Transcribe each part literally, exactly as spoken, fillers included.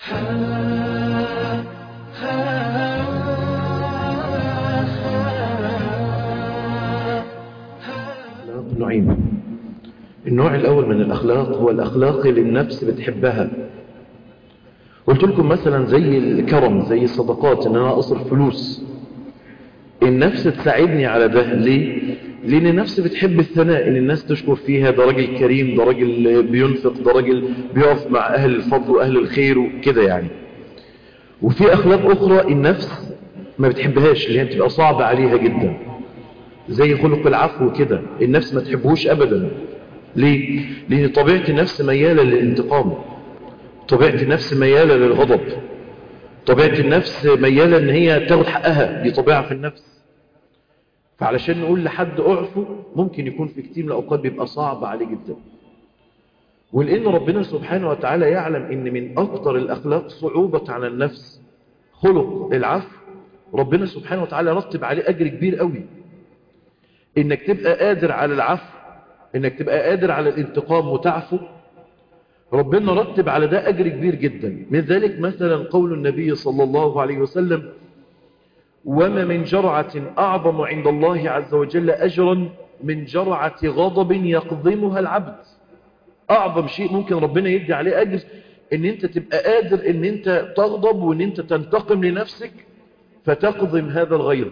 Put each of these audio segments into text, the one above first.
نوعين. النوع الأول من الأخلاق هو الأخلاق اللي النفس بتحبها. قلت لكم مثلا زي الكرم، زي الصدقات، ان انا اصرف فلوس، النفس تساعدني على ده. ليه؟ لان النفس بتحب الثناء، ان الناس تشكر فيها، ده راجل كريم، ده راجل بينفق، ده راجل بيقف مع اهل الفضل واهل الخير وكده يعني. وفي اخلاق اخرى النفس ما بتحبهاش، اللي هي بتبقى صعبة عليها جدا، زي خلق العفو كده، النفس ما تحبهوش ابدا. ليه؟ لان طبيعة النفس ميالة للانتقام، طبيعة النفس ميالة للغضب، طبيعة النفس ميالة ان هي تاخد حقها، دي طبيعة في النفس. فعلشان نقول لحد اعفو ممكن يكون في كتير من الاوقات بيبقى صعب عليه جدا. ولان ربنا سبحانه وتعالى يعلم ان من اكتر الاخلاق صعوبة على النفس خلق العفو، ربنا سبحانه وتعالى رتب عليه اجر كبير قوي، انك تبقى قادر على العفو، انك تبقى قادر على الانتقام وتعفو. ربنا رتب على ده أجر كبير جدا. من ذلك مثلا قول النبي صلى الله عليه وسلم: وما من جرعة أعظم عند الله عز وجل أجرا من جرعة غضب يقضمها العبد. أعظم شيء ممكن ربنا يدي عليه أجر ان انت تبقى قادر ان انت تغضب وان انت تنتقم لنفسك فتقضم هذا الغير،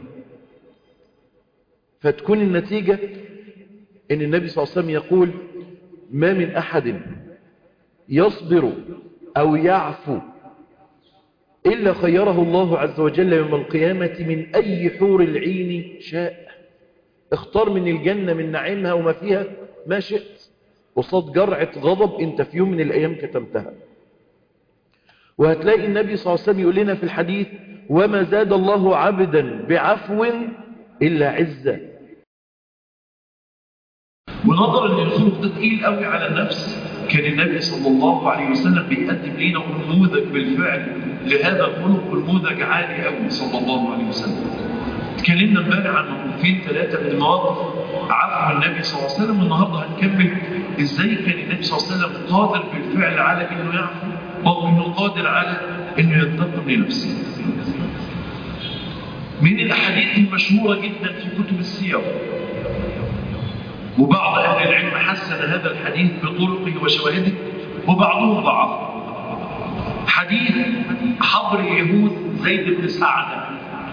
فتكون النتيجة ان النبي صلى الله عليه وسلم يقول: ما من أحد يصبر أو يعفو إلا خيره الله عز وجل يوم القيامة من أي حور العين شاء. اختار من الجنة من نعيمها وما فيها ما شئت، وصاد جرعة غضب انت في يوم من الأيام كتمتها. وهتلاقي النبي صلى الله عليه وسلم يقول لنا في الحديث: وما زاد الله عبدا بعفو إلا عزة. ونظرا للخلق ده تقيل قوي على النفس، كان النبي صلى الله عليه وسلم بيقدم لنا نموذج بالفعل لهذا الخلق، نموذج عالي قوي صلى الله عليه وسلم. اتكلمنا امبارح عن موقفين ثلاثة من مواقف عفو النبي صلى الله عليه وسلم، والنهارده هنكمل ازاي كان النبي صلى الله عليه وسلم قادر بالفعل على انه يعفو، او انه قادر على انه ينتقم لنفسه. من الاحاديث المشهورة جدا في كتب السير، وبعض أهل العلم حسن هذا الحديث بطرقه وشواهده وبعضهم ضعف، حديث حبر اليهود زيد بن سعنة.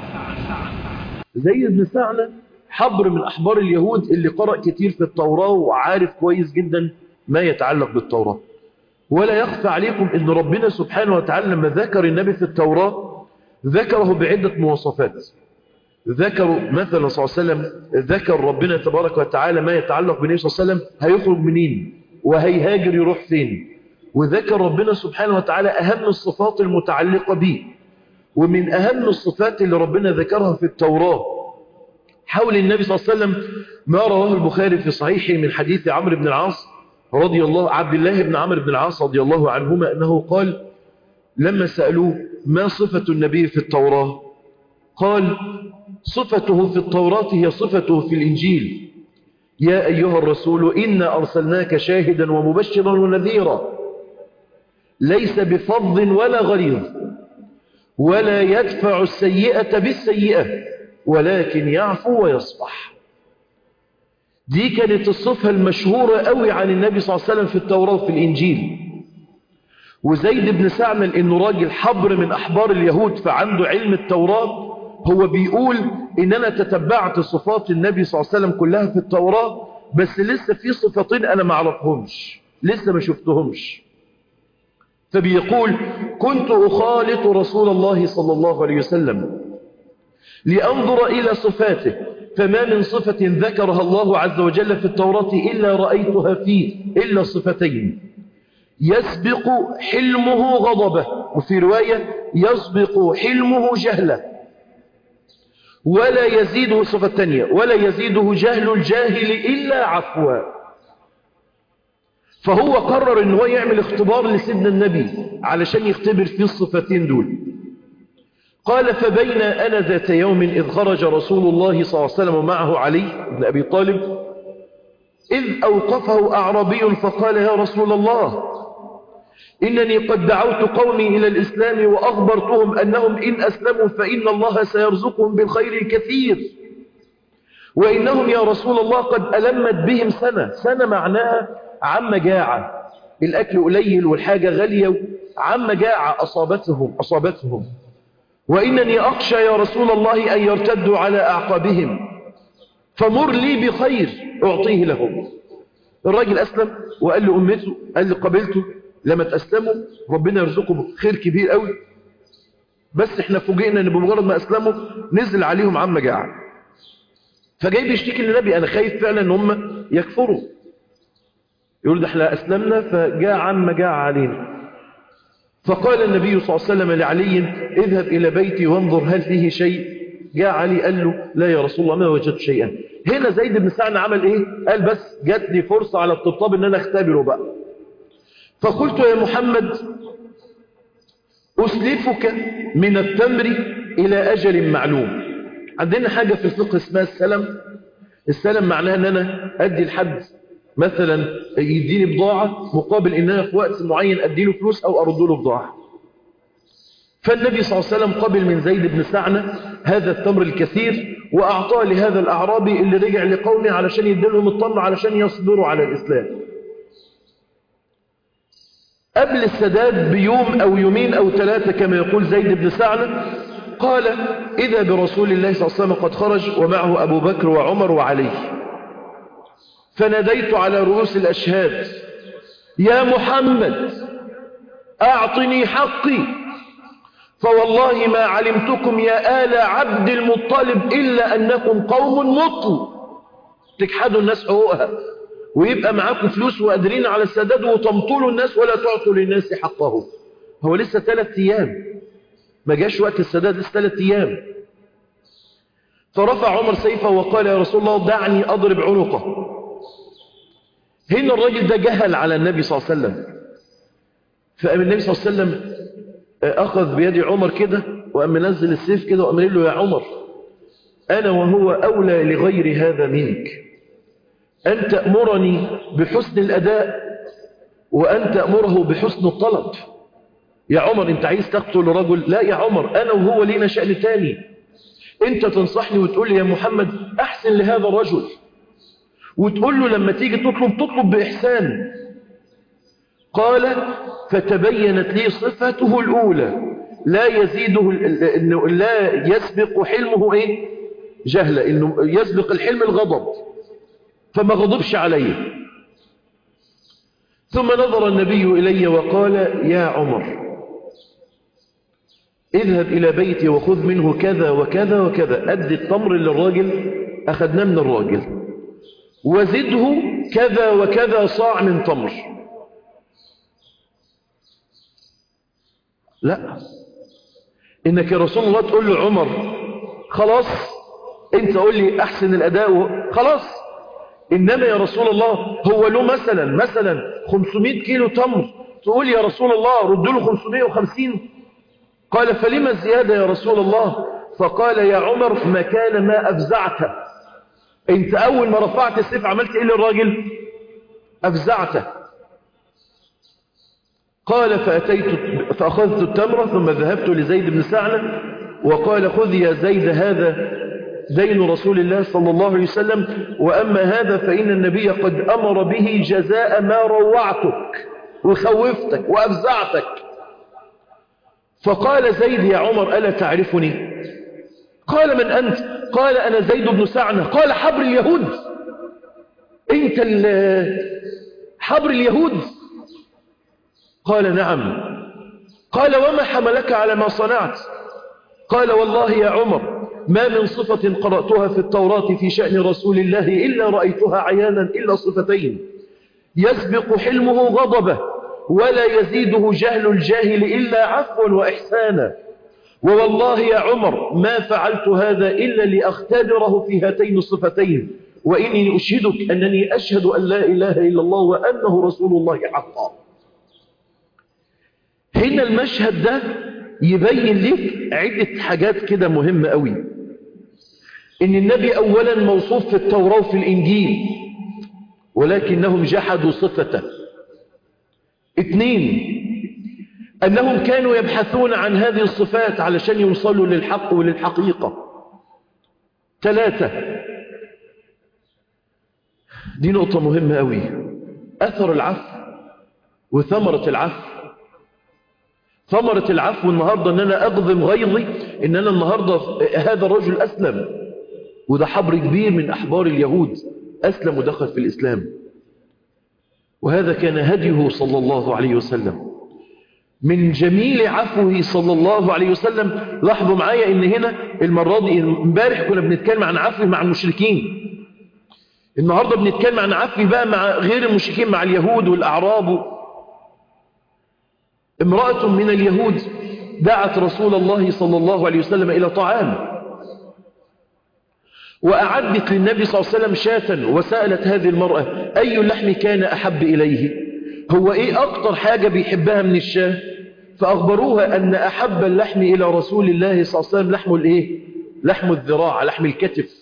زيد بن سعنة حبر من أحبار اليهود اللي قرأ كتير في التوراة وعارف كويس جدا ما يتعلق بالتوراة. ولا يخفى عليكم أن ربنا سبحانه وتعالى لما ذكر النبي في التوراة ذكره بعدة مواصفات. ذكروا مثلا صلى الله عليه وسلم، ذكر ربنا تبارك وتعالى ما يتعلق بالنبي صلى الله عليه وسلم، هيخرج منين وهيهاجر يروح فين. وذكر ربنا سبحانه وتعالى أهم الصفات المتعلقة به. ومن أهم الصفات اللي ربنا ذكرها في التوراة حول النبي صلى الله عليه وسلم ما رواه البخاري في صحيحه من حديث عمرو بن العاص رضي الله عبد الله بن عمرو بن العاص رضي الله عنهما أنه قال لما سألوه ما صفة النبي في التوراة قال: صفته في التوراة هي صفته في الإنجيل: يا أيها الرسول إنا أرسلناك شاهدا ومبشرا ونذيرا، ليس بفظ ولا غليظ، ولا يدفع السيئة بالسيئة، ولكن يعفو ويصفح. دي كانت الصفة المشهورة قوي عن النبي صلى الله عليه وسلم في التوراة وفي الإنجيل. وزيد بن سعنة إنه راجل حبر من أحبار اليهود فعنده علم التوراة، هو بيقول إن أنا تتبعت صفات النبي صلى الله عليه وسلم كلها في التوراة، بس لسه في صفتين أنا ما أعرفهمش، لسه ما شفتهمش. فبيقول: كنت أخالط رسول الله صلى الله عليه وسلم لأنظر إلى صفاته، فما من صفة ذكرها الله عز وجل في التوراة إلا رأيتها فيه إلا صفتين: يسبق حلمه غضبه، وفي رواية يسبق حلمه جهله، ولا يزيده صفة تانية ولا يزيده جهل الجاهل إلا عفوا. فهو قرر ان هو يعمل اختبار لسيدنا النبي علشان يختبر فيه الصفتين دول. قال: فبين أنا ذات يوم إذ خرج رسول الله صلى الله عليه وسلم معه علي بن أبي طالب إذ أوقفه أعرابي فقال: يا رسول الله إنني قد دعوت قومي إلى الإسلام وأخبرتهم أنهم إن أسلموا فإن الله سيرزقهم بالخير الكثير، وإنهم يا رسول الله قد ألمت بهم سنة. سنة معناها عم جاعة، الأكل قليل والحاجة غالية، عم جاعة أصابتهم أصابتهم وإنني أخشى يا رسول الله أن يرتدوا على أعقابهم، فمر لي بخير أعطيه لهم. الراجل أسلم وقال لأمته، قال لقبيلته لما تأسلموا ربنا يرزقهم خير كبير قوي، بس احنا فوجئنا ان بمجرد ما أسلموا نزل عليهم عم جاعة. فجاي بيشتكي للنبي، أنا خايف فعلا ان هم يكفروا، يقول ده احنا أسلمنا فجاء عم جاعة علينا. فقال النبي صلى الله عليه وسلم لعلي اذهب إلى بيتي وانظر هل فيه شيء. جاء علي قال له لا يا رسول الله ما وجدت شيئا. هنا زيد بن سعد عمل ايه؟ قال بس جات لي فرصة على الطبطاب ان انا اختبره بقى. فقلت يا محمد أسلفك من التمر إلى أجل معلوم. عندنا حاجة في الفقه اسمها السلم. السلم معناها ان انا ادي لحد مثلا يديني بضاعة مقابل ان انا في وقت معين ادي له فلوس او ارد له بضاعة. فالنبي صلى الله عليه وسلم قبل من زيد بن سعنة هذا التمر الكثير وأعطاه لهذا الأعرابي اللي رجع لقومه علشان يدلهم التمر علشان يصبروا على الإسلام. قبل السداد بيوم أو يومين أو ثلاثة كما يقول زيد بن سعنة قال إذا برسول الله صلى الله عليه وسلم قد خرج ومعه أبو بكر وعمر وعلي، فناديت على رؤوس الأشهاد يا محمد أعطني حقي، فوالله ما علمتكم يا آل عبد المطلب إلا أنكم قوم مطل تجحدوا الناس حقوقها، ويبقى معاكم فلوس وقادرين على السداد وتمطلوا الناس ولا تعطوا للناس حقه. هو لسه ثلاث أيام ما جاش وقت السداد، لسه ثلاث أيام. فرفع عمر سيفه وقال يا رسول الله دعني أضرب عنقه. هنا الراجل ده جهل على النبي صلى الله عليه وسلم، فقام النبي صلى الله عليه وسلم أخذ بيد عمر كده وقام منزل السيف كده وقام قال له يا عمر أنا وهو أولى لغير هذا منك، أن تأمرني بحسن الأداء وأن تأمره بحسن الطلب. يا عمر أنت عايز تقتل رجل؟ لا يا عمر أنا وهو لينا شأن تاني، أنت تنصحني وتقول لي يا محمد أحسن لهذا الرجل، وتقول له لما تيجي تطلب تطلب بإحسان. قال فتبينت لي صفته الأولى لا يزيده إنه لا يسبق حلمه إيه؟ جهلة، إنه يسبق الحلم الغضب، فما غضبش عليه. ثم نظر النبي إلي وقال يا عمر اذهب إلى بيتي وخذ منه كذا وكذا وكذا، أدي التمر للراجل أخذناه من الراجل وزده كذا وكذا صاع من تمر. لا، إنك يا رسول الله تقول له عمر خلاص انت قول لي أحسن الأداء خلاص، إنما يا رسول الله هو له مثلا مثلا خمسمائة كيلو تمر تقول يا رسول الله رد له خمسمائة وخمسين. قال فلما زيادة يا رسول الله؟ فقال يا عمر مكان ما أفزعته، انت أول ما رفعت السيف عملت إيه للراجل؟ أفزعته. قال فأتيت فأخذت التمرة ثم ذهبت لزيد بن سعنة وقال خذ يا زيد هذا دين رسول الله صلى الله عليه وسلم، وأما هذا فإن النبي قد أمر به جزاء ما روعتك وخوفتك وأفزعتك. فقال زيد يا عمر ألا تعرفني؟ قال من أنت؟ قال أنا زيد بن سعنة. قال حبر اليهود؟ أنت حبر اليهود؟ قال نعم. قال وما حملك على ما صنعت؟ قال والله يا عمر ما من صفة قرأتها في التوراة في شأن رسول الله إلا رأيتها عيانا إلا صفتين، يسبق حلمه غضبه ولا يزيده جهل الجاهل إلا عفوا وإحسانا، ووالله يا عمر ما فعلت هذا إلا لأختبره في هاتين الصفتين، وإني أشهدك أنني أشهد أن لا إله إلا الله وأنه رسول الله حقا. هنا المشهد ده يبين لك عدة حاجات كده مهمة قوي. إن النبي أولا موصوف في التوراة وفي الإنجيل ولكنهم جحدوا صفته. اثنين أنهم كانوا يبحثون عن هذه الصفات علشان يوصلوا للحق وللحقيقة. ثلاثة، دي نقطة مهمة أوي، أثر العفو وثمرة العفو. ثمرة العفو النهاردة أن أنا أقضم غيظي، أن أنا النهاردة هذا الرجل أسلم، وده حبر كبير من أحبار اليهود، أسلم ودخل في الإسلام، وهذا كان هديه صلى الله عليه وسلم. من جميل عفوه صلى الله عليه وسلم، لاحظوا معايا ان هنا المرة دي، امبارح كنا بنتكلم عن عفوه مع المشركين، النهاردة بنتكلم عن عفوه بقى مع غير المشركين، مع اليهود والأعراب. امرأة من اليهود دعت رسول الله صلى الله عليه وسلم إلى طعام، وأعدت للنبي صلى الله عليه وسلم شاة، وسألت هذه المرأة أي اللحم كان أحب إليه، هو إيه أكتر حاجة بيحبها من الشاة؟ فأخبروها أن أحب اللحم إلى رسول الله صلى الله عليه وسلم لحم الإيه؟ لحم الذراع، لحم الكتف.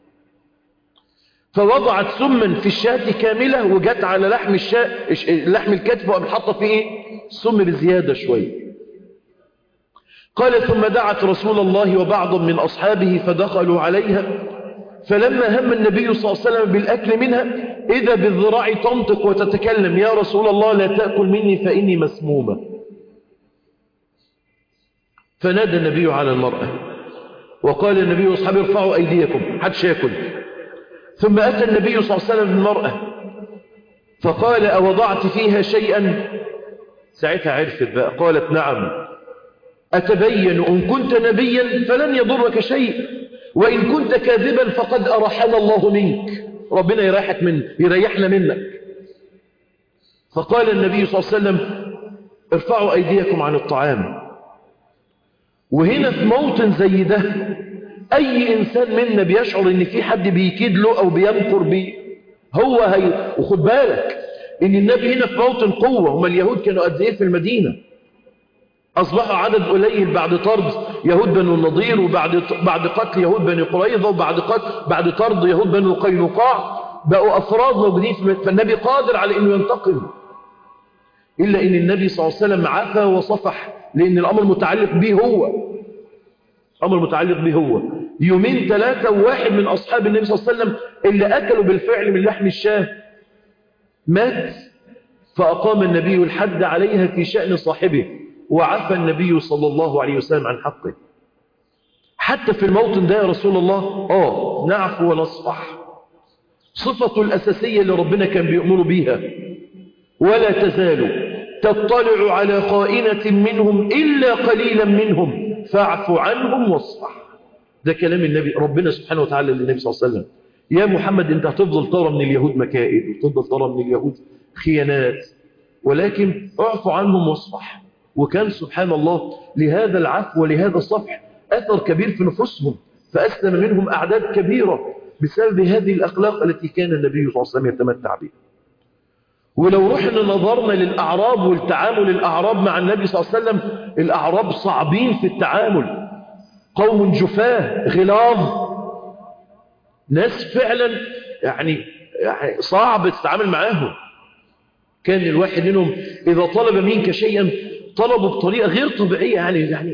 فوضعت سما في الشاة كاملة، وجت على لحم الشاة لحم الكتف وقام حاطه فيه إيه؟ سم بزيادة شوية. قال ثم دعت رسول الله وبعض من أصحابه فدخلوا عليها، فلما هم النبي صلى الله عليه وسلم بالأكل منها إذا بالذراع تنطق وتتكلم، يا رسول الله لا تأكل مني فإني مسمومة. فنادى النبي على المرأة وقال النبي وأصحابه ارفعوا أيديكم حدش يأكل. ثم أتى النبي صلى الله عليه وسلم بالمرأة فقال أوضعت فيها شيئا؟ ساعتها عرفت بقى، قالت نعم. أتبين إن كنت نبيا فلن يضرك شيء، وإن كنت كاذبا فقد أرحنا الله منك، ربنا يريحك من يريحنا منك. فقال النبي صلى الله عليه وسلم ارفعوا أيديكم عن الطعام. وهنا في موطن زي ده أي إنسان منا بيشعر إن في حد بيكيد له أو بينكر بيه هو هي. وخد بالك إن النبي هنا في موطن قوة، هم اليهود كانوا قد إيه في المدينة، أصبحوا عدد قليل بعد طرد يهود بنو النضير، وبعد بعد قتل يهود بني قريظة، وبعد قتل بعد طرد يهود بنو قينقاع، بقوا أفراد موجودين، فالنبي قادر على إنه ينتقم. إلا إن النبي صلى الله عليه وسلم عفا وصفح، لأن الأمر متعلق به هو، أمر متعلق به هو. يومين ثلاثة وواحد من أصحاب النبي صلى الله عليه وسلم اللي أكلوا بالفعل من لحم الشاه مات، فأقام النبي الحد عليها في شأن صاحبه، وعفى النبي صلى الله عليه وسلم عن حقه. حتى في الموطن ده يا رسول الله آه نعفو ونصفح، صفة الأساسية اللي ربنا كان بيأمر بيها، ولا تزال تطلع على خائنة منهم إلا قليلا منهم فاعف عنهم واصفح. ده كلام النبي ربنا سبحانه وتعالى للنبي صلى الله عليه وسلم، يا محمد انت هتفضل ترى من اليهود مكائد، وتفضل ترى من اليهود خيانات، ولكن اعفو عنهم واصفح. وكان سبحان الله لهذا العفو ولهذا الصفح أثر كبير في نفوسهم، فأسلم منهم أعداد كبيرة بسبب هذه الأخلاق التي كان النبي صلى الله عليه وسلم يتمتع بها. ولو رحنا نظرنا للأعراب والتعامل الأعراب مع النبي صلى الله عليه وسلم، الأعراب صعبين في التعامل، قوم جفاه غلاظ، ناس فعلا يعني صعب تتعامل معاهم. كان الواحد منهم إذا طلب منك شيئا طلبه بطريقة غير طبيعية يعني يعني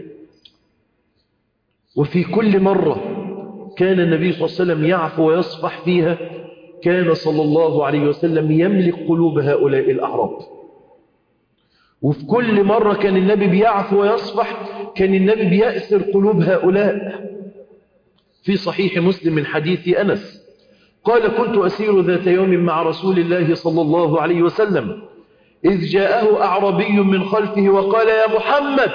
وفي كل مرة كان النبي صلى الله عليه وسلم يعفو ويصفح فيها، كان صلى الله عليه وسلم يملك قلوب هؤلاء الأعراب. وفي كل مرة كان النبي بيعفو ويصفح كان النبي بيأسر قلوب هؤلاء. في صحيح مسلم من حديث أنس قال كنت أسير ذات يوم مع رسول الله صلى الله عليه وسلم إذ جاءه أعربي من خلفه وقال يا محمد،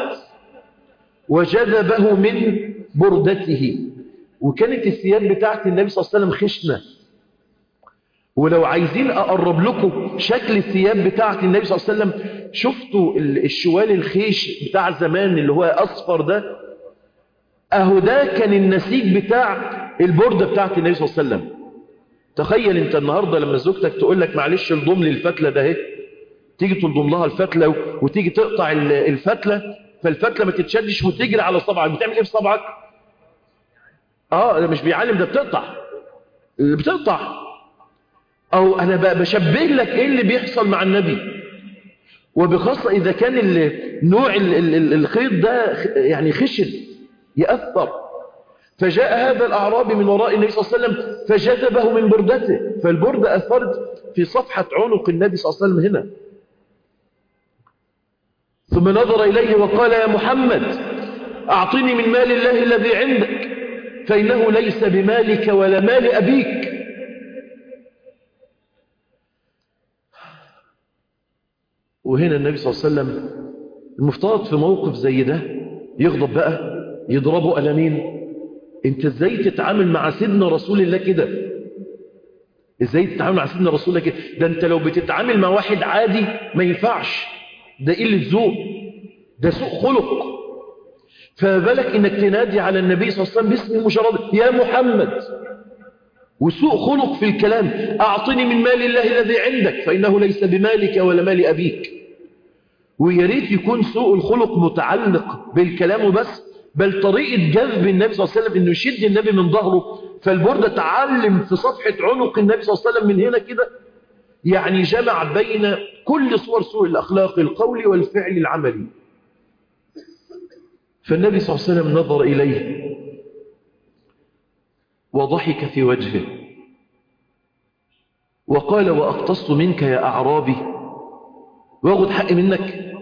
وجذبه من بردته. وكانت الثياب بتاعت النبي صلى الله عليه وسلم خشنة، ولو عايزين أقرب لكم شكل الثياب بتاعت النبي صلى الله عليه وسلم، شفتوا الشوال الخيش بتاع زمان اللي هو أصفر ده، أهو ده كان النسيج بتاع البردة بتاعت النبي صلى الله عليه وسلم. تخيل انت النهاردة لما زوجتك تقول لك معلش الضم لي الفتلة ده اهي، تيجي تلضم لها الفتلة وتيجي تقطع الفتلة، فالفتلة ما تتشدش وتجري على صبعك، بتعمل ايه في صبعك؟ اه ده مش بيعلم، ده بتقطع بتقطع. او انا بقى بشبه لك ايه اللي بيحصل مع النبي. وبخاصة إذا كان نوع الخيط ده يعني خشن يأثر. فجاء هذا الأعرابي من وراء النبي صلى الله عليه وسلم فجذبه من بردته، فالبردة أثرت في صفحة عنق النبي صلى الله عليه وسلم هنا. ثم نظر إليه وقال: يا محمد أعطني من مال الله الذي عندك فإنه ليس بمالك ولا مال أبيك. وهنا النبي صلى الله عليه وسلم المفترض في موقف زي ده يغضب بقى، يضربه قلمين. انت ازاي تتعامل مع سيدنا رسول الله كده؟ ازاي تتعامل مع سيدنا رسول الله كده؟ ده انت لو بتتعامل مع واحد عادي ما ينفعش، ده قلة ذوق، ده سوء خلق. فبالك انك تنادي على النبي صلى الله عليه وسلم باسم مجرد يا محمد، وسوء خلق في الكلام. أعطني من مال الله الذي عندك فإنه ليس بمالك ولا مال أبيك. وياريت يكون سوء الخلق متعلق بالكلام وبس، بل طريقة جذب النبي صلى الله عليه وسلم إنه يشد النبي من ظهره، فالبردة تعلم في صفحة عنق النبي صلى الله عليه وسلم من هنا كده، يعني جمع بين كل صور سوء الأخلاق القولي والفعل العملي. فالنبي صلى الله عليه وسلم نظر إليه وضحك في وجهه وقال: وأقتص منك يا أعرابي وأخذ حق منك؟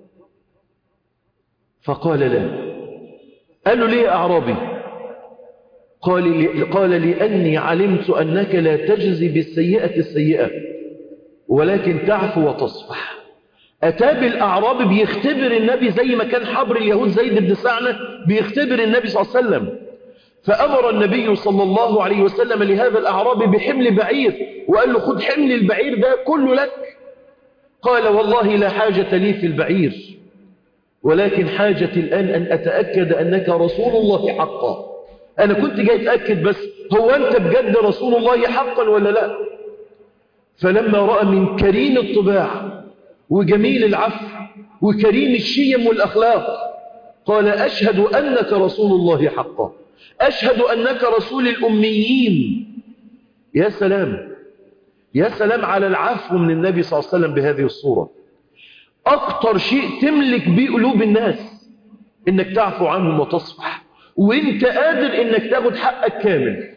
فقال: لا. قال له: ليه يا أعرابي؟ قال لي قال لأني علمت أنك لا تجزي بالسيئة السيئة ولكن تعفو وتصفح. أتاب الأعرابي بيختبر النبي زي ما كان حبر اليهود زيد بن سعنة بيختبر النبي صلى الله عليه وسلم. فأمر النبي صلى الله عليه وسلم لهذا الأعرابي بحمل بعير، وقال له: خذ حمل البعير ده كله لك. قال: والله لا حاجة لي في البعير، ولكن حاجتي الآن أن أتأكد أنك رسول الله حقا. أنا كنت جاي أتأكد بس، هو أنت بجد رسول الله حقا ولا لا؟ فلما رأى من كريم الطباع وجميل العفو وكريم الشيم والأخلاق قال: أشهد أنك رسول الله حقا، أشهد أنك رسول الأميين. يا سلام، يا سلام على العفو من النبي صلى الله عليه وسلم بهذه الصورة. أكتر شيء تملك به قلوب الناس إنك تعفو عنهم وتصفح، وإنت قادر إنك تاخد حقك كامل.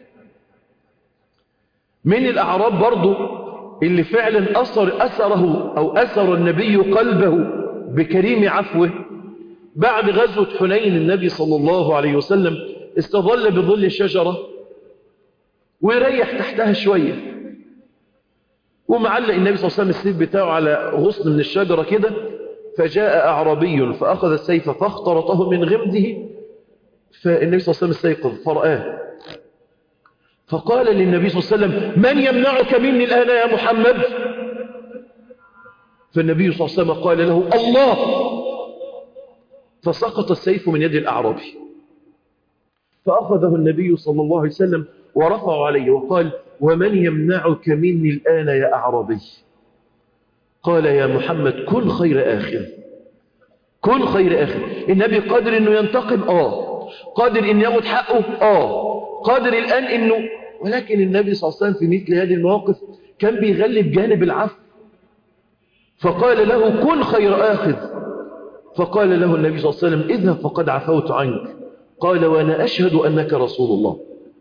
من الأعراب برضو اللي فعلا أثر أثره أو أثر النبي قلبه بكريم عفوه، بعد غزوة حنين النبي صلى الله عليه وسلم استظل بظل الشجرة ويريح تحتها شوية، ومعلق النبي صلى الله عليه وسلم السيف بتاعه على غصن من الشجرة كده. فجاء أعرابي فأخذ السيف فاخترطه من غمده، فالنبي صلى الله عليه وسلم استيقظ فرآه، فقال للنبي صلى الله عليه وسلم: من يمنعك مني الآن يا محمد؟ فالنبي صلى الله عليه وسلم قال له: الله. فسقط السيف من يد الأعرابي، فأخذه النبي صلى الله عليه وسلم ورفعه عليه وقال: ومن يمنعك مني الآن يا أعرابي؟ قال: يا محمد كن خير آخر، كن خير آخر. النبي قادر أنه ينتقم، آه قادر أن ياخد حقه، آه قادر الآن أنه، ولكن النبي صلى الله عليه وسلم في مثل هذه المواقف كان بيغلب جانب العفو، فقال له: كن خير آخذ. فقال له النبي صلى الله عليه وسلم: اذهب فقد عفوت عنك. قال: وأنا أشهد أنك رسول الله.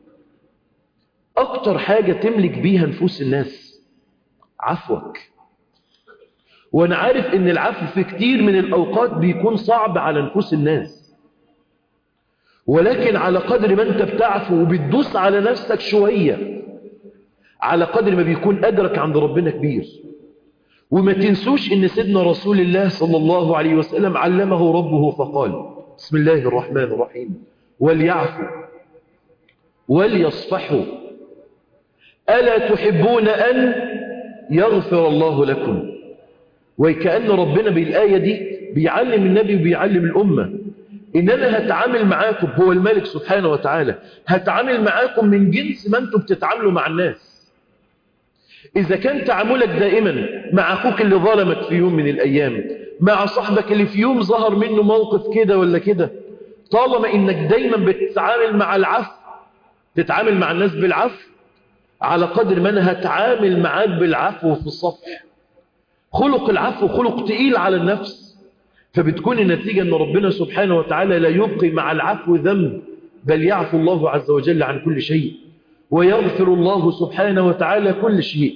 أكتر حاجة تملك بيها نفوس الناس عفوك. وأنا عارف أن العفو في كتير من الأوقات بيكون صعب على نفوس الناس، ولكن على قدر ما أنت بتعفو وبتدوس على نفسك شوية، على قدر ما بيكون أجرك عند ربنا كبير. وما تنسوش أن سيدنا رسول الله صلى الله عليه وسلم علمه ربه فقال: بسم الله الرحمن الرحيم: وليعفوا وليصفحوا ألا تحبون أن يغفر الله لكم. وكأن ربنا بالآية دي بيعلم النبي وبيعلم الأمة إن أنا هتعامل معاكم، هو الملك سبحانه وتعالى هتعامل معاكم من جنس ما أنتم بتتعاملوا مع الناس. إذا كان تعاملك دائما مع أخوك اللي ظلمك في يوم من الأيام، مع صاحبك اللي في يوم ظهر منه موقف كده ولا كده، طالما إنك دايما بتتعامل مع العفو، تتعامل مع الناس بالعفو، على قدر ما أنا هتعامل معاك بالعفو في الصفح، خلق العفو خلق تقيل على النفس، فبتكون النتيجة أن ربنا سبحانه وتعالى لا يبقي مع العفو ذنب، بل يعفو الله عز وجل عن كل شيء، ويغفر الله سبحانه وتعالى كل شيء.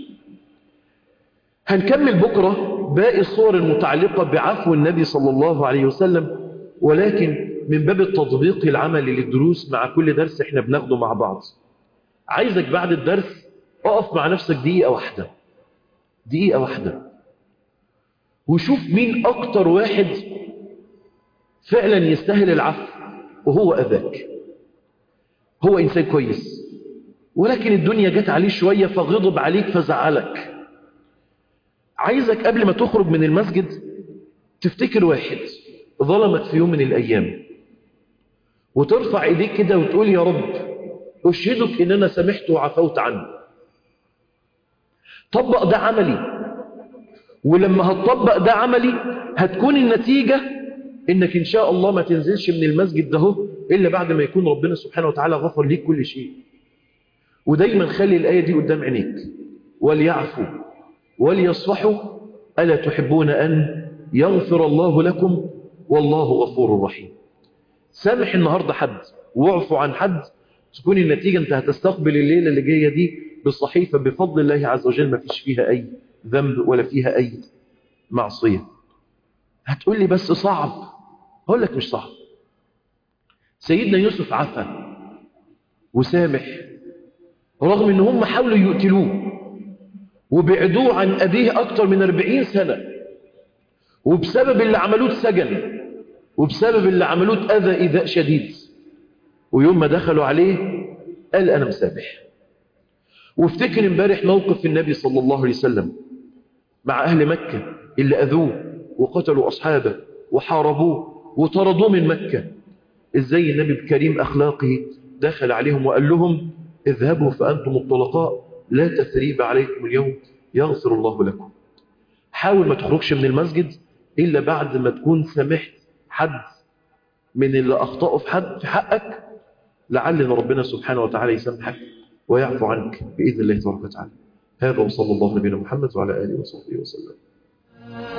هنكمل بكرة باقي الصور المتعلقة بعفو النبي صلى الله عليه وسلم، ولكن من باب التطبيق العملي للدروس مع كل درس احنا بناخده مع بعض. عايزك بعد الدرس اقف مع نفسك دقيقة واحدة، دقيقة واحدة، وشوف مين اكتر واحد فعلا يستاهل العفو وهو اذاك. هو انسان كويس ولكن الدنيا جت عليه شوية فغضب عليك فزعلك. عايزك قبل ما تخرج من المسجد تفتكر واحد ظلمك في يوم من الأيام، وترفع ايديك كده وتقول يا رب أشهدك إن أنا سامحت وعفوت عنه. طبق ده عملي، ولما هتطبق ده عملي هتكون النتيجة إنك إن شاء الله ما تنزلش من المسجد ده إلا بعد ما يكون ربنا سبحانه وتعالى غفر ليك كل شيء. ودايما خلي الآية دي قدام عينيك، وليعفوا وليصفحوا ألا تحبون أن يغفر الله لكم والله غفور رحيم. سامح النهاردة حد واعفو عن حد، تكون النتيجة أنت هتستقبل الليلة اللي جاية دي بالصحيفة بفضل الله عز وجل ما فيش فيها أي ذنب ولا فيها أي معصية. هتقول لي بس صعب، هقول لك مش صعب. سيدنا يوسف عفا وسامح رغم ان هم حاولوا يقتلوه وبعدوه عن أبيه أكتر من أربعين سنة، وبسبب اللي عملوه اتسجن، وبسبب اللي عملوه اتأذى إيذاء شديد، ويوم ما دخلوا عليه قال أنا مسامح. وافتكر امبارح موقف النبي صلى الله عليه وسلم مع أهل مكة اللي أذوه وقتلوا أصحابه وحاربوه وطردوه من مكة، إزاي النبي بكريم أخلاقه دخل عليهم وقال لهم اذهبوا فأنتم الطلقاء لا تثريب عليكم اليوم يغفر الله لكم. حاول ما تخرجش من المسجد إلا بعد ما تكون سمحت حد من اللي أخطأوا في حد في حقك، لعل ربنا سبحانه وتعالى يسامحك ويعفو عنك بإذن الله تبارك وتعالى. هذا وصلى الله على نبينا محمد وعلى آله وصحبه وسلم.